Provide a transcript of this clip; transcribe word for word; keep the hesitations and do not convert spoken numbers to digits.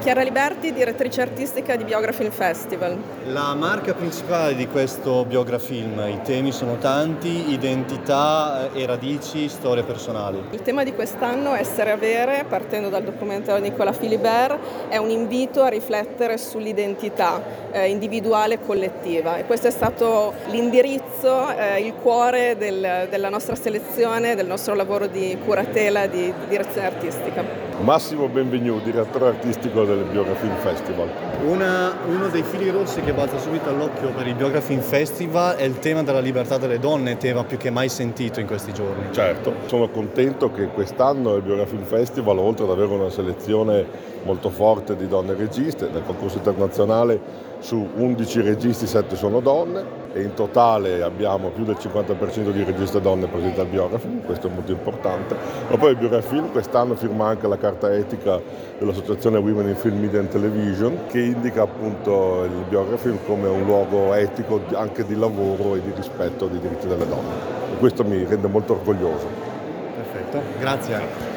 Chiara Liberti, direttrice artistica di Biografilm Festival. La marca principale di questo Biografilm, i temi sono tanti: identità e radici, storie personali. Il tema di quest'anno, Essere Avere, partendo dal documentario di Nicolas Philibert, è un invito a riflettere sull'identità eh, individuale e collettiva, e questo è stato l'indirizzo, eh, il cuore del, della nostra selezione, del nostro lavoro di curatela, di, di direzione artistica. Massimo Benvenu, direttore artistico del Biografilm Festival. Una, uno dei fili rossi che balza subito all'occhio per il Biografilm Festival è il tema della libertà delle donne, tema più che mai sentito in questi giorni. Certo, sono contento che quest'anno il Biografilm Festival, oltre ad avere una selezione molto forte di donne registe, nel concorso internazionale su undici registi sette sono donne, e in totale abbiamo più del cinquanta per cento di registe donne presenti al Biografilm, questo è molto importante. Ma poi il Biografilm quest'anno firma anche la carta etica dell'associazione Women in Film, Media and Television, che indica appunto il Biografilm come un luogo etico anche di lavoro e di rispetto dei diritti delle donne, e questo mi rende molto orgoglioso. Perfetto, grazie.